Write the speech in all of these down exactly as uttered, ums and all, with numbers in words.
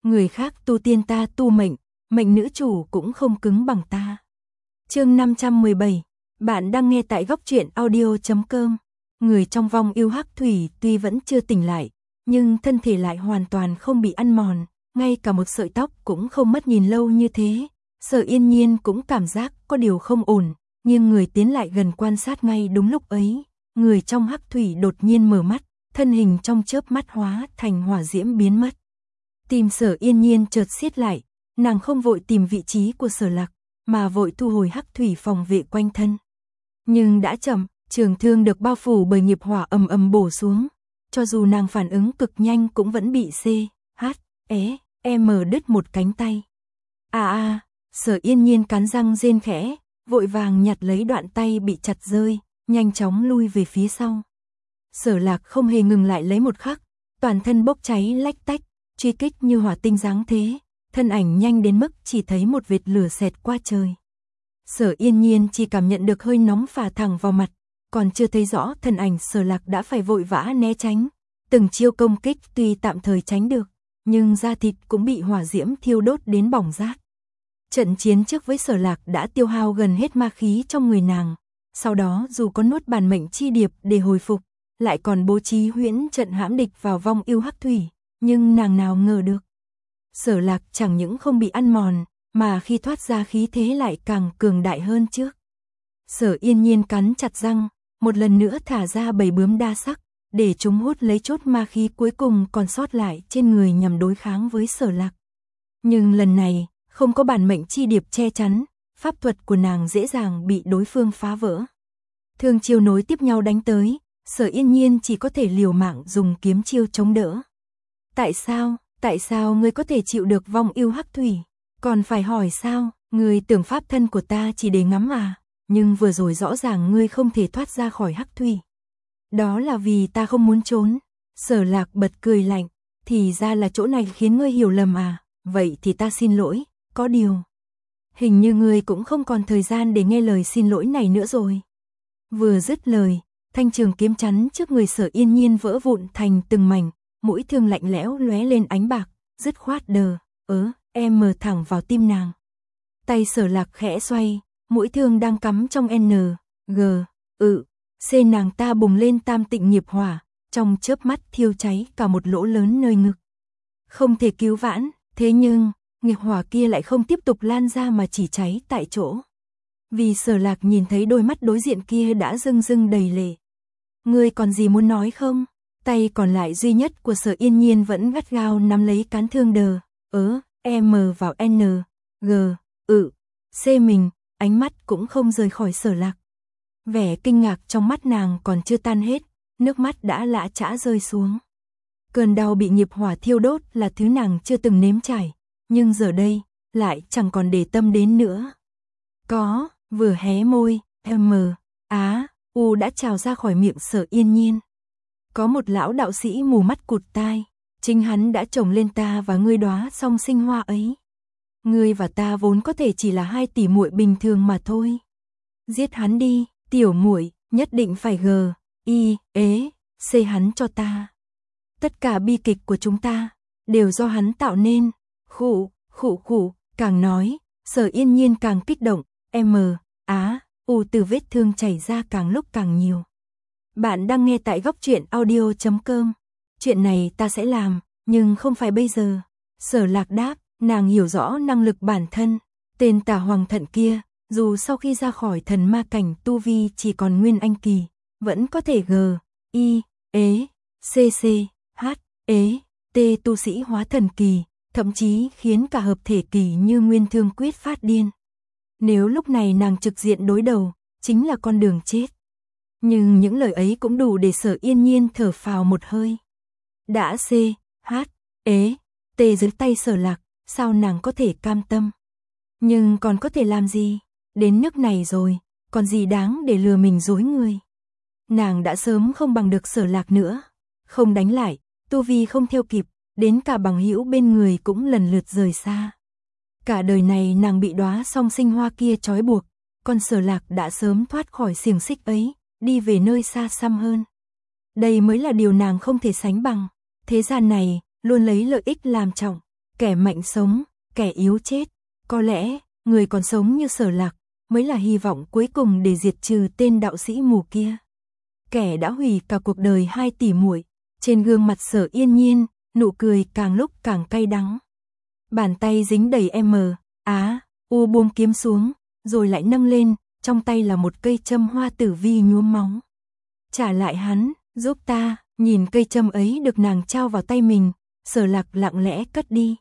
người khác tu tiên ta tu mệnh, mệnh nữ chủ cũng không cứng bằng ta. Chương năm trăm mười bảy, bạn đang nghe tại góc truyện audio chấm com. Người trong vong yêu hắc thủy tuy vẫn chưa tỉnh lại, nhưng thân thể lại hoàn toàn không bị ăn mòn, ngay cả một sợi tóc cũng không mất nhìn lâu như thế. Sở Yên Nhiên cũng cảm giác có điều không ổn, nhưng người tiến lại gần quan sát ngay đúng lúc ấy, người trong hắc thủy đột nhiên mở mắt, thân hình trong chớp mắt hóa thành hỏa diễm biến mất. Tim Sở Yên Nhiên chợt siết lại, nàng không vội tìm vị trí của Sở Lạc, mà vội thu hồi hắc thủy phòng vệ quanh thân. Nhưng đã chậm, trường thương được bao phủ bởi nghiệp hỏa ầm ầm bổ xuống, cho dù nàng phản ứng cực nhanh cũng vẫn bị C, H, E, M đứt một cánh tay. À à, Sở Yên Nhiên cắn răng rên khẽ, vội vàng nhặt lấy đoạn tay bị chặt rơi, nhanh chóng lui về phía sau. Sở Lạc không hề ngừng lại lấy một khắc, toàn thân bốc cháy lách tách, truy kích như hỏa tinh giáng thế, thân ảnh nhanh đến mức chỉ thấy một vệt lửa xẹt qua trời. Sở Yên Nhiên chỉ cảm nhận được hơi nóng phả thẳng vào mặt, còn chưa thấy rõ thân ảnh Sở Lạc đã phải vội vã né tránh. Từng chiêu công kích tuy tạm thời tránh được, nhưng da thịt cũng bị hỏa diễm thiêu đốt đến bỏng rát. Trận chiến trước với Sở Lạc đã tiêu hao gần hết ma khí trong người nàng, sau đó dù có nuốt bản mệnh chi điệp để hồi phục, lại còn bố trí huyễn trận hãm địch vào vong yêu hắc thủy, nhưng nàng nào ngờ được. Sở Lạc chẳng những không bị ăn mòn, mà khi thoát ra khí thế lại càng cường đại hơn trước. Sở Yên Nhiên cắn chặt răng, một lần nữa thả ra bầy bướm đa sắc, để chúng hút lấy chốt ma khí cuối cùng còn sót lại trên người nhằm đối kháng với Sở Lạc. Nhưng lần này, không có bản mệnh chi điệp che chắn, pháp thuật của nàng dễ dàng bị đối phương phá vỡ. Thương chiêu nối tiếp nhau đánh tới, Sở Yên Nhiên chỉ có thể liều mạng dùng kiếm chiêu chống đỡ. Tại sao, tại sao ngươi có thể chịu được vong yêu hắc thủy? Còn phải hỏi sao, ngươi tưởng pháp thân của ta chỉ để ngắm à, nhưng vừa rồi rõ ràng ngươi không thể thoát ra khỏi hắc thủy. Đó là vì ta không muốn trốn. Sở Lạc bật cười lạnh, thì ra là chỗ này khiến ngươi hiểu lầm à, vậy thì ta xin lỗi, có điều. Hình như ngươi cũng không còn thời gian để nghe lời xin lỗi này nữa rồi. Vừa dứt lời, thanh trường kiếm chắn trước người Sở Yên Nhiên vỡ vụn thành từng mảnh, mũi thương lạnh lẽo lóe lên ánh bạc, dứt khoát đờ, ớ, em mờ thẳng vào tim nàng. Tay Sở Lạc khẽ xoay, mũi thương đang cắm trong N, G, ự, C nàng ta bùng lên tam tịnh nghiệp hỏa, trong chớp mắt thiêu cháy cả một lỗ lớn nơi ngực. Không thể cứu vãn, thế nhưng, nghiệp hỏa kia lại không tiếp tục lan ra mà chỉ cháy tại chỗ. Vì Sở Lạc nhìn thấy đôi mắt đối diện kia đã rưng rưng đầy lệ. Ngươi còn gì muốn nói không? Tay còn lại duy nhất của Sở Yên Nhiên vẫn gắt gao nắm lấy cán thương đờ, ớ, M vào N, G, ự, C mình, ánh mắt cũng không rời khỏi Sở Lạc. Vẻ kinh ngạc trong mắt nàng còn chưa tan hết, nước mắt đã lã chã rơi xuống. Cơn đau bị nghiệp hỏa thiêu đốt là thứ nàng chưa từng nếm trải, nhưng giờ đây, lại chẳng còn để tâm đến nữa. Có, vừa hé môi, M, Á, U đã trào ra khỏi miệng Sở Yên Nhiên. Có một lão đạo sĩ mù mắt cụt tai, chính hắn đã trồng lên ta và ngươi đóa song sinh hoa ấy. Ngươi và ta vốn có thể chỉ là hai tỷ muội bình thường mà thôi. Giết hắn đi, tiểu muội, nhất định phải g, i, ế, c hắn cho ta. Tất cả bi kịch của chúng ta đều do hắn tạo nên. Khụ, khụ khụ, càng nói, Sở Yên Nhiên càng kích động, M, Á, U từ vết thương chảy ra càng lúc càng nhiều. Bạn đang nghe tại góc truyện audio chấm com. Chuyện này ta sẽ làm, nhưng không phải bây giờ. Sở Lạc đáp, nàng hiểu rõ năng lực bản thân. Tên Tà Hoàng Thận kia, dù sau khi ra khỏi thần ma cảnh tu vi chỉ còn nguyên anh kỳ, vẫn có thể g, i, ế, c, c, h, ế, t tu sĩ hóa thần kỳ, thậm chí khiến cả hợp thể kỳ như Nguyên Thương Quyết phát điên. Nếu lúc này nàng trực diện đối đầu, chính là con đường chết. Nhưng những lời ấy cũng đủ để Sở Yên Nhiên thở phào một hơi. Đã C, H, ế, T dưới tay Sở Lạc, sao nàng có thể cam tâm? Nhưng còn có thể làm gì? Đến nước này rồi, còn gì đáng để lừa mình dối người? Nàng đã sớm không bằng được Sở Lạc nữa, không đánh lại, tu vi không theo kịp, đến cả bằng hữu bên người cũng lần lượt rời xa. Cả đời này nàng bị đóa song sinh hoa kia trói buộc, còn Sở Lạc đã sớm thoát khỏi xiềng xích ấy, đi về nơi xa xăm hơn. Đây mới là điều nàng không thể sánh bằng. Thế gian này luôn lấy lợi ích làm trọng, kẻ mạnh sống, kẻ yếu chết. Có lẽ, người còn sống như Sở Lạc, mới là hy vọng cuối cùng để diệt trừ tên đạo sĩ mù kia. Kẻ đã hủy cả cuộc đời hai tỷ muội. Trên gương mặt Sở Yên Nhiên, nụ cười càng lúc càng cay đắng. Bàn tay dính đầy M, Á, U buông kiếm xuống, rồi lại nâng lên, trong tay là một cây châm hoa tử vi nhuốm máu. Trả lại hắn, giúp ta. Nhìn cây châm ấy được nàng trao vào tay mình, Sở Lạc lặng lẽ cất đi.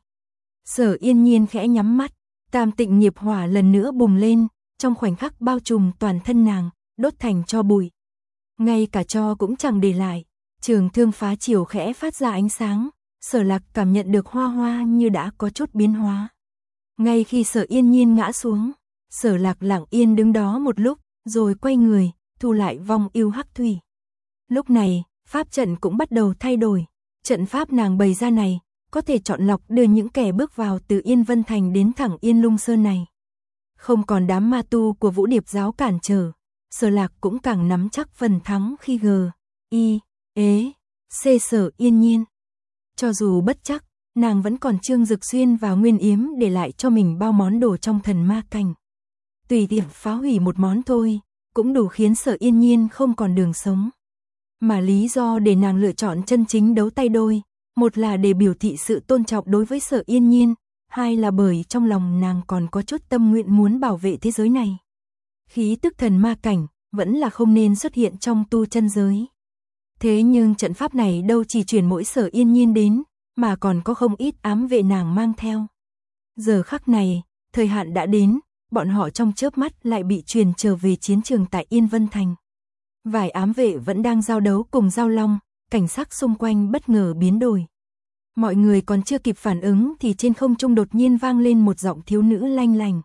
Sở Yên Nhiên khẽ nhắm mắt, tam tịnh nghiệp hỏa lần nữa bùng lên, trong khoảnh khắc bao trùm toàn thân nàng, đốt thành tro bụi. Ngay cả tro cũng chẳng để lại, trường thương phá chiều khẽ phát ra ánh sáng, Sở Lạc cảm nhận được hoa hoa như đã có chút biến hóa. Ngay khi Sở Yên Nhiên ngã xuống, Sở Lạc lặng yên đứng đó một lúc, rồi quay người, thu lại vong yêu hắc thủy. Lúc này, pháp trận cũng bắt đầu thay đổi. Trận pháp nàng bày ra này, có thể chọn lọc đưa những kẻ bước vào từ Yên Vân Thành đến thẳng Yên Lung Sơn này. Không còn đám ma tu của Vũ Điệp giáo cản trở, Sở Lạc cũng càng nắm chắc phần thắng khi G, I, ế, C Sở Yên Nhiên. Cho dù bất chắc, nàng vẫn còn Trương Dực Xuyên và Nguyên Yếm để lại cho mình bao món đồ trong thần ma cảnh. Tùy tiện phá hủy một món thôi, cũng đủ khiến Sở Yên Nhiên không còn đường sống. Mà lý do để nàng lựa chọn chân chính đấu tay đôi, một là để biểu thị sự tôn trọng đối với Sở Yên Nhiên, hai là bởi trong lòng nàng còn có chút tâm nguyện muốn bảo vệ thế giới này. Khí tức thần ma cảnh, vẫn là không nên xuất hiện trong tu chân giới. Thế nhưng trận pháp này đâu chỉ chuyển mỗi Sở Yên Nhiên đến, mà còn có không ít ám vệ nàng mang theo. Giờ khắc này, thời hạn đã đến, bọn họ trong chớp mắt lại bị truyền trở về chiến trường tại Yên Vân Thành. Vài ám vệ vẫn đang giao đấu cùng Giao Long, cảnh sắc xung quanh bất ngờ biến đổi. Mọi người còn chưa kịp phản ứng thì trên không trung đột nhiên vang lên một giọng thiếu nữ lanh lành.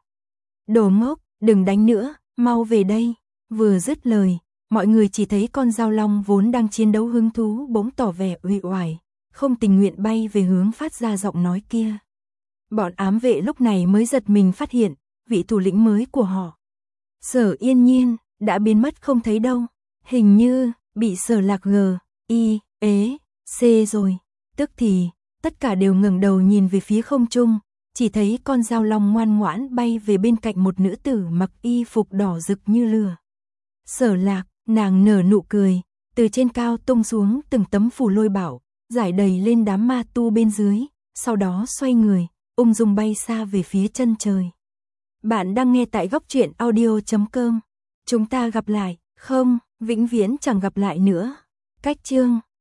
Đồ ngốc, đừng đánh nữa, mau về đây. Vừa dứt lời, mọi người chỉ thấy con Giao Long vốn đang chiến đấu hứng thú bỗng tỏ vẻ uể oải, không tình nguyện bay về hướng phát ra giọng nói kia. Bọn ám vệ lúc này mới giật mình phát hiện, vị thủ lĩnh mới của họ, Sở Yên Nhiên, đã biến mất không thấy đâu. Hình như, bị Sở Lạc G, I, ế, C rồi. Tức thì, tất cả đều ngẩng đầu nhìn về phía không trung, chỉ thấy con Giao Long ngoan ngoãn bay về bên cạnh một nữ tử mặc y phục đỏ rực như lửa. Sở Lạc, nàng nở nụ cười, từ trên cao tung xuống từng tấm phù lôi bảo, giải đầy lên đám ma tu bên dưới, sau đó xoay người, ung dung bay xa về phía chân trời. Bạn đang nghe tại góc truyện audio chấm com. Chúng ta gặp lại, không, vĩnh viễn chẳng gặp lại nữa. Cách chương